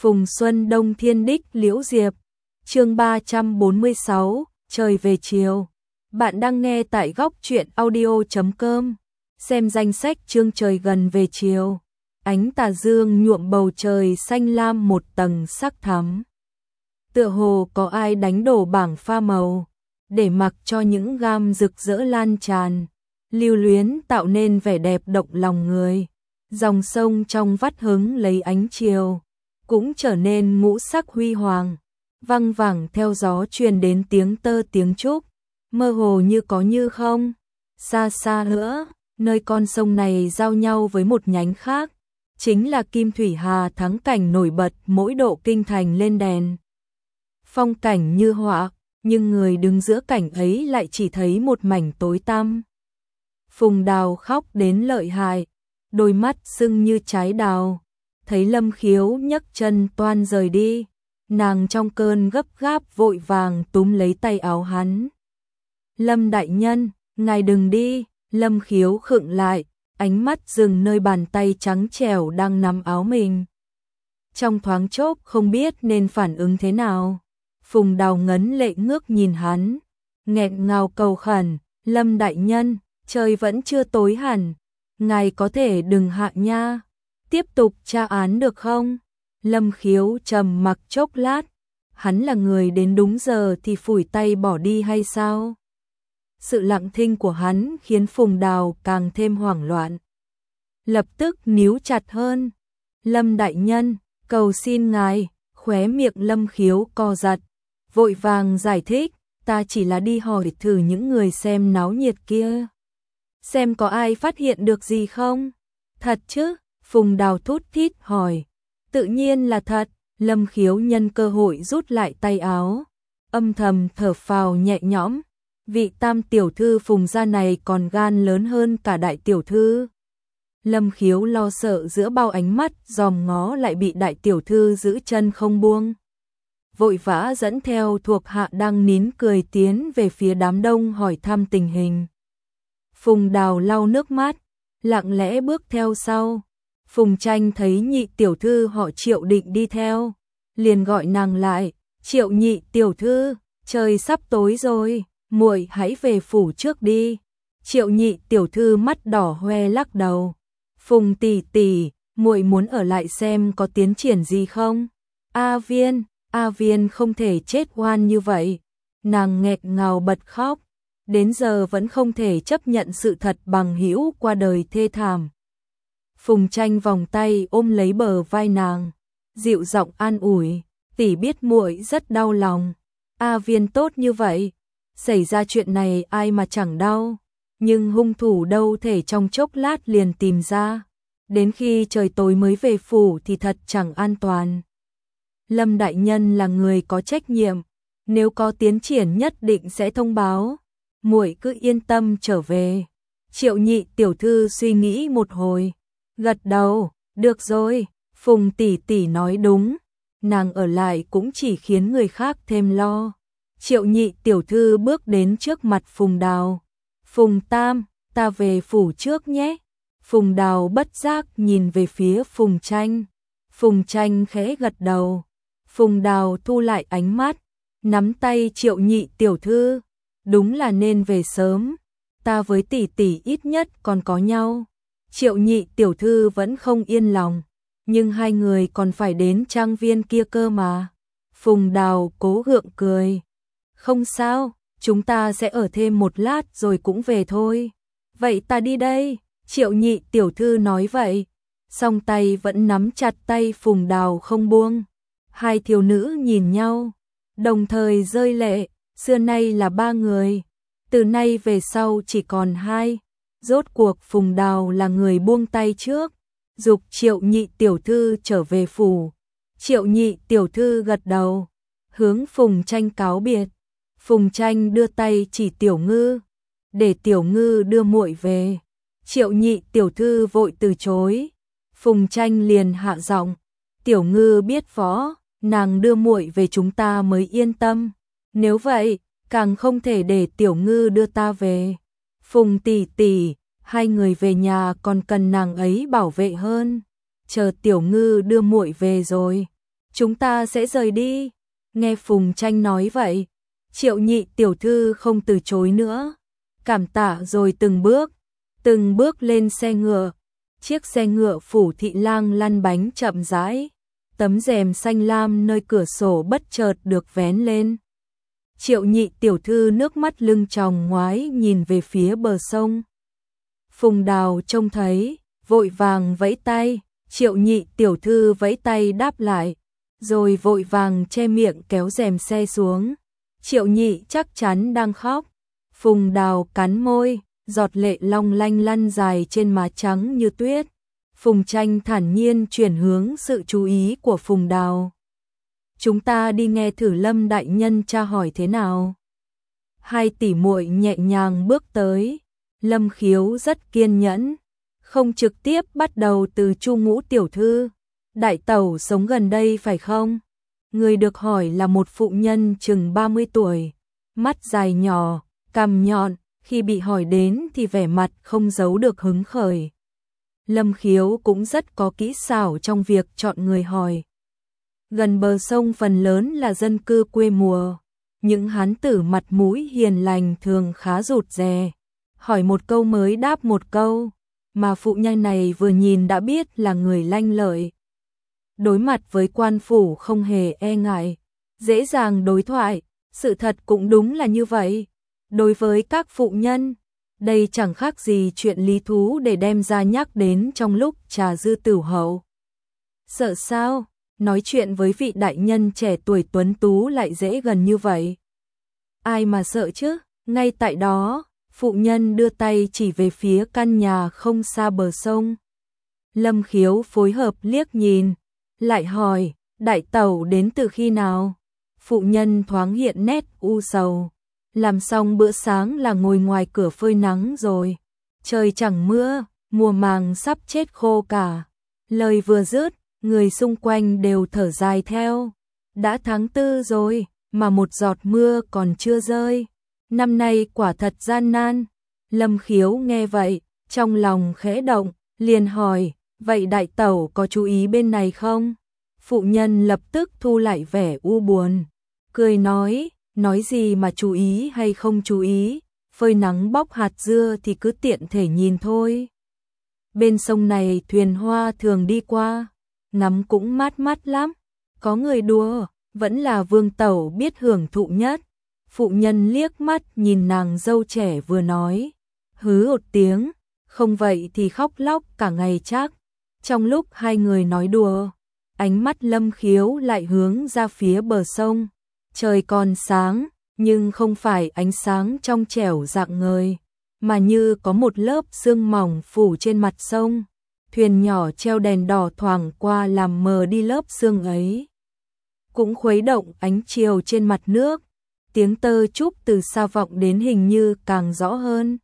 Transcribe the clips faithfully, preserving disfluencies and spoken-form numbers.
Phùng Xuân Đông Thiên Đích Liễu Diệp. Chương ba trăm bốn mươi sáu, trời về chiều. Bạn đang nghe tại góc truyện audio chấm com. Xem danh sách chương trời gần về chiều. Ánh tà dương nhuộm bầu trời xanh lam một tầng sắc thắm. Tựa hồ có ai đánh đổ bảng pha màu, để mặc cho những gam rực rỡ lan tràn, lưu luyến tạo nên vẻ đẹp động lòng người. Dòng sông trong vắt hứng lấy ánh chiều, cũng trở nên ngũ sắc huy hoàng, văng vẳng theo gió truyền đến tiếng tơ tiếng trúc, mơ hồ như có như không. Xa xa nữa, nơi con sông này giao nhau với một nhánh khác, chính là Kim Thủy Hà thắng cảnh nổi bật mỗi độ kinh thành lên đèn. Phong cảnh như họa, nhưng người đứng giữa cảnh ấy lại chỉ thấy một mảnh tối tăm. Phùng Đào khóc đến lợi hại, đôi mắt sưng như trái đào. Thấy Lâm Khiếu nhấc chân toan rời đi, nàng trong cơn gấp gáp vội vàng túm lấy tay áo hắn. Lâm đại nhân, ngài đừng đi. Lâm Khiếu khựng lại, ánh mắt dừng nơi bàn tay trắng trẻo đang nắm áo mình. Trong thoáng chốc không biết nên phản ứng thế nào. Phùng Đào ngấn lệ ngước nhìn hắn, nghẹn ngào cầu khẩn, Lâm đại nhân, trời vẫn chưa tối hẳn, ngài có thể đừng hạ nha, tiếp tục tra án được không? Lâm Khiếu trầm mặc chốc lát, hắn là người đến đúng giờ thì phủi tay bỏ đi hay sao? Sự lặng thinh của hắn khiến Phùng Đào càng thêm hoảng loạn. Lập tức níu chặt hơn, Lâm đại nhân, cầu xin ngài. Khóe miệng Lâm Khiếu co giật, vội vàng giải thích, ta chỉ là đi hỏi thử những người xem náo nhiệt kia, xem có ai phát hiện được gì không? Thật chứ? Phùng Đào thút thít hỏi. Tự nhiên là thật. Lâm Khiếu nhân cơ hội rút lại tay áo, âm thầm thở phào nhẹ nhõm. Vị tam tiểu thư Phùng gia này còn gan lớn hơn cả đại tiểu thư. Lâm Khiếu lo sợ giữa bao ánh mắt dòm ngó lại bị đại tiểu thư giữ chân không buông, vội vã dẫn theo thuộc hạ đang nín cười tiến về phía đám đông hỏi thăm tình hình. Phùng Đào lau nước mắt, lặng lẽ bước theo sau. Phùng Tranh thấy nhị tiểu thư họ Triệu định đi theo, liền gọi nàng lại, Triệu nhị tiểu thư, trời sắp tối rồi, muội hãy về phủ trước đi. Triệu nhị tiểu thư mắt đỏ hoe lắc đầu, Phùng tỷ tỷ, muội muốn ở lại xem có tiến triển gì không? A Viên, A Viên không thể chết oan như vậy. Nàng nghẹn ngào bật khóc, đến giờ vẫn không thể chấp nhận sự thật bằng hữu qua đời thê thảm. Phùng Tranh vòng tay ôm lấy bờ vai nàng, dịu giọng an ủi, tỷ biết muội rất đau lòng. A Viên tốt như vậy, xảy ra chuyện này ai mà chẳng đau, nhưng hung thủ đâu thể trong chốc lát liền tìm ra, đến khi trời tối mới về phủ thì thật chẳng an toàn. Lâm đại nhân là người có trách nhiệm, nếu có tiến triển nhất định sẽ thông báo, muội cứ yên tâm trở về. Triệu nhị tiểu thư suy nghĩ một hồi, gật đầu, được rồi, Phùng tỷ tỷ nói đúng, nàng ở lại cũng chỉ khiến người khác thêm lo. Triệu nhị tiểu thư bước đến trước mặt Phùng Đào, Phùng Tam, ta về phủ trước nhé. Phùng Đào bất giác nhìn về phía Phùng Tranh, Phùng Tranh khẽ gật đầu. Phùng Đào thu lại ánh mắt, nắm tay Triệu nhị tiểu thư, đúng là nên về sớm, ta với tỷ tỷ ít nhất còn có nhau. Triệu nhị tiểu thư vẫn không yên lòng, nhưng hai người còn phải đến trang viên kia cơ mà. Phùng Đào cố gượng cười, không sao, chúng ta sẽ ở thêm một lát rồi cũng về thôi. Vậy ta đi đây. Triệu nhị tiểu thư nói vậy, song tay vẫn nắm chặt tay Phùng Đào không buông. Hai thiếu nữ nhìn nhau, đồng thời rơi lệ, xưa nay là ba người, từ nay về sau chỉ còn hai. Rốt cuộc Phùng Đào là người buông tay trước, giục Triệu nhị tiểu thư trở về phủ. Triệu nhị tiểu thư gật đầu, hướng Phùng Tranh cáo biệt. Phùng Tranh đưa tay chỉ Tiểu Ngư, để Tiểu Ngư đưa muội về. Triệu nhị tiểu thư vội từ chối. Phùng Tranh liền hạ giọng, Tiểu Ngư biết võ, nàng đưa muội về chúng ta mới yên tâm. Nếu vậy, càng không thể để Tiểu Ngư đưa ta về. Phùng tỷ tỷ, hai người về nhà còn cần nàng ấy bảo vệ hơn. Chờ Tiểu Ngư đưa muội về rồi, chúng ta sẽ rời đi. Nghe Phùng Tranh nói vậy, Triệu Nhị tiểu thư không từ chối nữa, cảm tạ rồi từng bước, từng bước lên xe ngựa. Chiếc xe ngựa Phủ Thị Lang lăn bánh chậm rãi, tấm rèm xanh lam nơi cửa sổ bất chợt được vén lên. Triệu Nhị tiểu thư nước mắt lưng tròng ngoái nhìn về phía bờ sông. Phùng Đào trông thấy, vội vàng vẫy tay, Triệu Nhị tiểu thư vẫy tay đáp lại, rồi vội vàng che miệng kéo rèm xe xuống. Triệu Nhị chắc chắn đang khóc. Phùng Đào cắn môi, giọt lệ long lanh lăn dài trên má trắng như tuyết. Phùng Tranh thản nhiên chuyển hướng sự chú ý của Phùng Đào. Chúng ta đi nghe thử Lâm đại nhân tra hỏi thế nào. Hai tỷ muội nhẹ nhàng bước tới. Lâm Khiếu rất kiên nhẫn, không trực tiếp bắt đầu từ Chu Ngũ tiểu thư. Đại tẩu sống gần đây phải không? Người được hỏi là một phụ nhân chừng ba mươi tuổi, mắt dài nhỏ, cằm nhọn, khi bị hỏi đến thì vẻ mặt không giấu được hứng khởi. Lâm Khiếu cũng rất có kỹ xảo trong việc chọn người hỏi. Gần bờ sông phần lớn là dân cư quê mùa, những hán tử mặt mũi hiền lành thường khá rụt rè, hỏi một câu mới đáp một câu, mà phụ nhân này vừa nhìn đã biết là người lanh lợi. Đối mặt với quan phủ không hề e ngại, dễ dàng đối thoại, sự thật cũng đúng là như vậy. Đối với các phụ nhân, đây chẳng khác gì chuyện lý thú để đem ra nhắc đến trong lúc trà dư tửu hậu. Sợ sao? Nói chuyện với vị đại nhân trẻ tuổi tuấn tú lại dễ gần như vậy. Ai mà sợ chứ? Ngay tại đó, phụ nhân đưa tay chỉ về phía căn nhà không xa bờ sông. Lâm Khiếu phối hợp liếc nhìn, lại hỏi, đại tẩu đến từ khi nào? Phụ nhân thoáng hiện nét u sầu. Làm xong bữa sáng là ngồi ngoài cửa phơi nắng rồi. Trời chẳng mưa, mùa màng sắp chết khô cả. Lời vừa dứt, người xung quanh đều thở dài theo. Đã tháng tư rồi, mà một giọt mưa còn chưa rơi. Năm nay quả thật gian nan. Lâm Khiếu nghe vậy, trong lòng khẽ động, liền hỏi, vậy đại tẩu có chú ý bên này không? Phụ nhân lập tức thu lại vẻ u buồn, cười nói, nói gì mà chú ý hay không chú ý, phơi nắng bóc hạt dưa thì cứ tiện thể nhìn thôi. Bên sông này thuyền hoa thường đi qua, ngắm cũng mát mát lắm, có người đùa, vẫn là Vương tẩu biết hưởng thụ nhất. Phụ nhân liếc mắt nhìn nàng dâu trẻ vừa nói, hứ một tiếng, không vậy thì khóc lóc cả ngày chắc. Trong lúc hai người nói đùa, ánh mắt Lâm Khiếu lại hướng ra phía bờ sông. Trời còn sáng, nhưng không phải ánh sáng trong trẻo rạng ngời, mà như có một lớp sương mỏng phủ trên mặt sông. Thuyền nhỏ treo đèn đỏ thoảng qua làm mờ đi lớp sương ấy. Cũng khuấy động ánh chiều trên mặt nước, tiếng tơ trúc từ xa vọng đến hình như càng rõ hơn.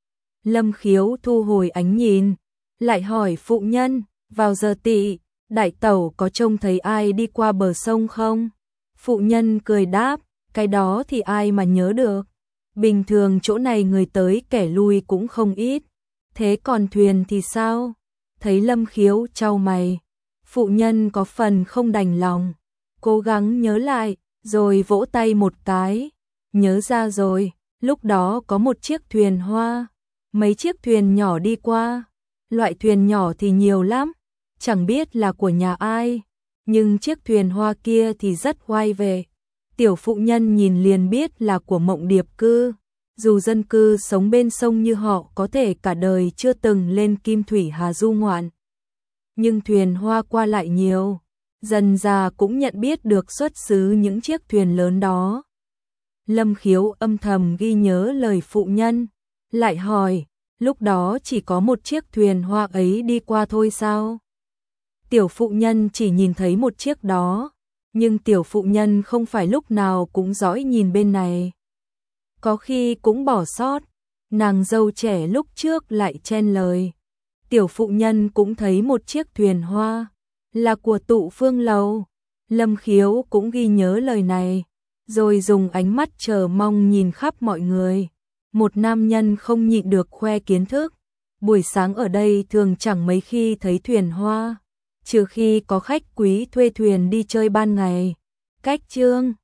Lâm Khiếu thu hồi ánh nhìn, lại hỏi phụ nhân, vào giờ tỵ, đại tẩu có trông thấy ai đi qua bờ sông không? Phụ nhân cười đáp, cái đó thì ai mà nhớ được. Bình thường chỗ này người tới kẻ lui cũng không ít. Thế còn thuyền thì sao? Thấy Lâm Khiếu chau mày, phụ nhân có phần không đành lòng, cố gắng nhớ lại, rồi vỗ tay một cái. Nhớ ra rồi, lúc đó có một chiếc thuyền hoa, mấy chiếc thuyền nhỏ đi qua. Loại thuyền nhỏ thì nhiều lắm, chẳng biết là của nhà ai, nhưng chiếc thuyền hoa kia thì rất oai vệ. Tiểu phụ nhân nhìn liền biết là của Mộng Điệp cư. Dù dân cư sống bên sông như họ có thể cả đời chưa từng lên Kim Thủy Hà du ngoạn, nhưng thuyền hoa qua lại nhiều, dần già cũng nhận biết được xuất xứ những chiếc thuyền lớn đó. Lâm Khiếu âm thầm ghi nhớ lời phụ nhân, lại hỏi, lúc đó chỉ có một chiếc thuyền hoa ấy đi qua thôi sao? Tiểu phụ nhân chỉ nhìn thấy một chiếc đó, nhưng tiểu phụ nhân không phải lúc nào cũng dõi nhìn bên này. Có khi cũng bỏ sót, nàng dâu trẻ lúc trước lại chen lời. Tiểu phụ nhân cũng thấy một chiếc thuyền hoa, là của Tụ Phương Lầu. Lâm Khiếu cũng ghi nhớ lời này, rồi dùng ánh mắt chờ mong nhìn khắp mọi người. Một nam nhân không nhịn được khoe kiến thức. Buổi sáng ở đây thường chẳng mấy khi thấy thuyền hoa, trừ khi có khách quý thuê thuyền đi chơi ban ngày. Cách chương